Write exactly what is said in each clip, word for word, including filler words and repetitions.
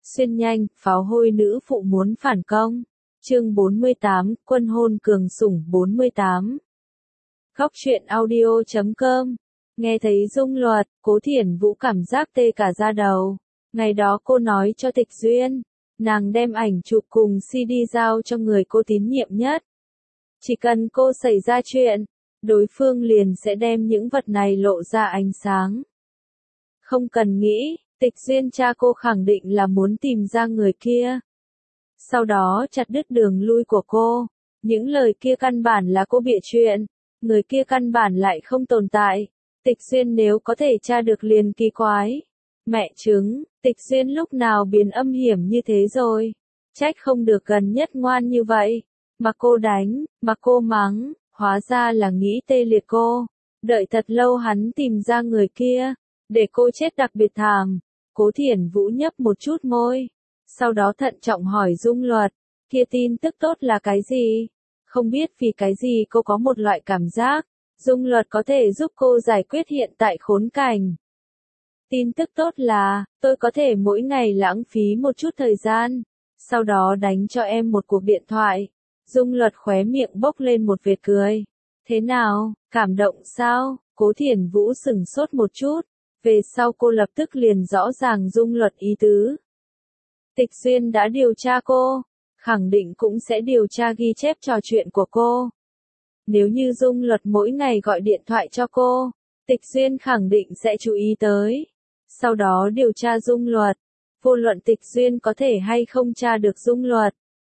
Xuyên nhanh, pháo hôi nữ phụ muốn phản công. Chương bốn mươi tám, quân hôn cường sủng bốn mươi tám. Góc truyện audio chấm com. Nghe thấy Dung Luật, Cố Thiển Vũ cảm giác tê cả da đầu. Ngày đó cô nói cho Tịch Duyên, nàng đem ảnh chụp cùng xê đê giao cho người cô tín nhiệm nhất. Chỉ cần cô xảy ra chuyện, đối phương liền sẽ đem những vật này lộ ra ánh sáng. Không cần nghĩ, Tịch Duyên cha cô khẳng định là muốn tìm ra người kia. Sau đó chặt đứt đường lui của cô. Những lời kia căn bản là cô bịa chuyện. Người kia căn bản lại không tồn tại. Tịch Duyên nếu có thể tra được liền kỳ quái. Mẹ chứng, Tịch Duyên lúc nào biến âm hiểm như thế rồi. Trách không được gần nhất ngoan như vậy. Mà cô đánh, mà cô mắng, hóa ra là nghĩ tê liệt cô. Đợi thật lâu hắn tìm ra người kia. Để cô chết đặc biệt thảm. Cố Thiển Vũ nhấp một chút môi. Sau đó thận trọng hỏi Dung Luật, kia tin tức tốt là cái gì? Không biết vì cái gì cô có một loại cảm giác, Dung Luật có thể giúp cô giải quyết hiện tại khốn cảnh. Tin tức tốt là, tôi có thể mỗi ngày lãng phí một chút thời gian, sau đó đánh cho em một cuộc điện thoại. Dung Luật khóe miệng bốc lên một vệt cười. Thế nào, cảm động sao? Cố Thiển Vũ sửng sốt một chút, về sau cô lập tức liền rõ ràng Dung Luật ý tứ. Tịch Duyên đã điều tra cô, khẳng định cũng sẽ điều tra ghi chép trò chuyện của cô. Nếu như Dung Luật mỗi ngày gọi điện thoại cho cô, Tịch Duyên khẳng định sẽ chú ý tới. Sau đó điều tra Dung Luật, vô luận Tịch Duyên có thể hay không tra được Dung Luật.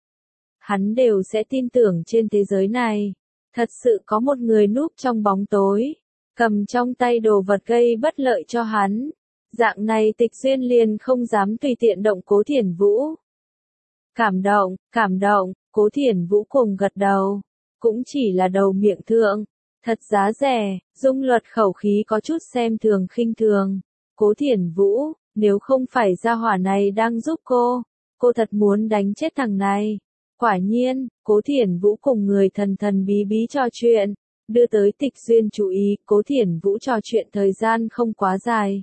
Hắn đều sẽ tin tưởng trên thế giới này, thật sự có một người núp trong bóng tối, cầm trong tay đồ vật gây bất lợi cho hắn. Dạng này Tịch Duyên liền không dám tùy tiện động Cố Thiển Vũ. Cảm động, cảm động, Cố Thiển Vũ cùng gật đầu. Cũng chỉ là đầu miệng thượng. Thật giá rẻ, Dung Luật khẩu khí có chút xem thường khinh thường. Cố Thiển Vũ, nếu không phải gia hỏa này đang giúp cô, cô thật muốn đánh chết thằng này. Quả nhiên, Cố Thiển Vũ cùng người thần thần bí bí trò chuyện, đưa tới Tịch Duyên chú ý. Cố Thiển Vũ trò chuyện thời gian không quá dài.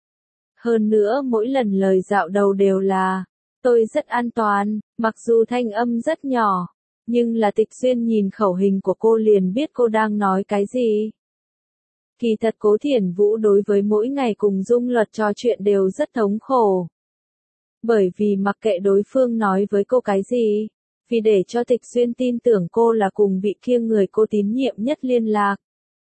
Hơn nữa mỗi lần lời dạo đầu đều là, tôi rất an toàn, mặc dù thanh âm rất nhỏ, nhưng là Tịch Duyên nhìn khẩu hình của cô liền biết cô đang nói cái gì. Kỳ thật Cố Thiển Vũ đối với mỗi ngày cùng Dung Luật trò chuyện đều rất thống khổ. Bởi vì mặc kệ đối phương nói với cô cái gì, vì để cho Tịch Duyên tin tưởng cô là cùng vị kia người cô tín nhiệm nhất liên lạc.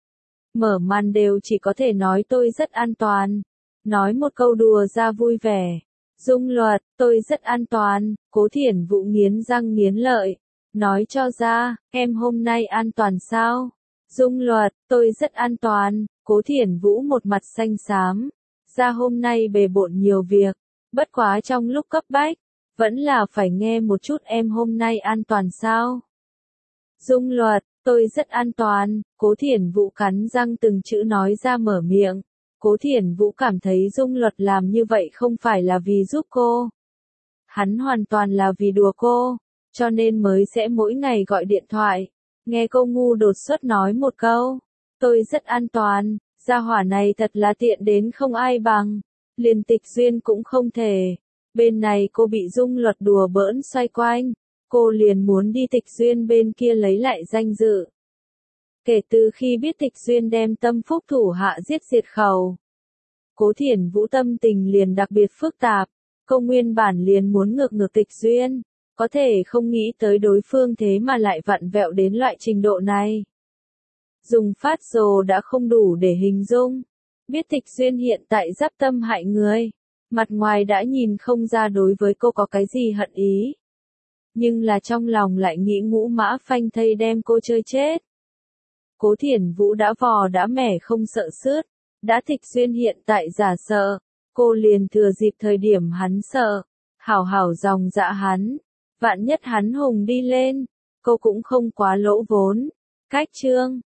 Mở màn đều chỉ có thể nói tôi rất an toàn. Nói một câu đùa ra vui vẻ. Dung Luật, tôi rất an toàn. Cố Thiển Vũ nghiến răng nghiến lợi. Nói cho ra, em hôm nay an toàn sao? Dung Luật, tôi rất an toàn. Cố Thiển Vũ một mặt xanh xám. Ra hôm nay bề bộn nhiều việc. Bất quá trong lúc cấp bách, vẫn là phải nghe một chút em hôm nay an toàn sao? Dung Luật, tôi rất an toàn. Cố Thiển Vũ cắn răng từng chữ nói ra mở miệng. Cố Thiển Vũ cảm thấy Dung Luật làm như vậy không phải là vì giúp cô. Hắn hoàn toàn là vì đùa cô, cho nên mới sẽ mỗi ngày gọi điện thoại. Nghe cô ngu đột xuất nói một câu, tôi rất an toàn, gia hỏa này thật là tiện đến không ai bằng. Liền Tịch Duyên cũng không thể. Bên này cô bị Dung Luật đùa bỡn xoay quanh, cô liền muốn đi Tịch Duyên bên kia lấy lại danh dự. Kể từ khi biết Tịch Duyên đem Tâm Phúc thủ hạ giết diệt khẩu, Cố Thiển Vũ tâm tình liền đặc biệt phức tạp. Cô nguyên bản liền muốn ngược ngược Tịch Duyên, có thể không nghĩ tới đối phương thế mà lại vặn vẹo đến loại trình độ này. Dùng phát rồ đã không đủ để hình dung. Biết Tịch Duyên hiện tại giáp tâm hại người, mặt ngoài đã nhìn không ra đối với cô có cái gì hận ý. Nhưng là trong lòng lại nghĩ ngũ mã phanh thây đem cô chơi chết. Cố Thiển Vũ đã vò đã mẻ không sợ sướt, đã Tịch Duyên hiện tại giả sợ, cô liền thừa dịp thời điểm hắn sợ, hảo hảo dòng dạ hắn, vạn nhất hắn hùng đi lên, cô cũng không quá lỗ vốn. Cách chương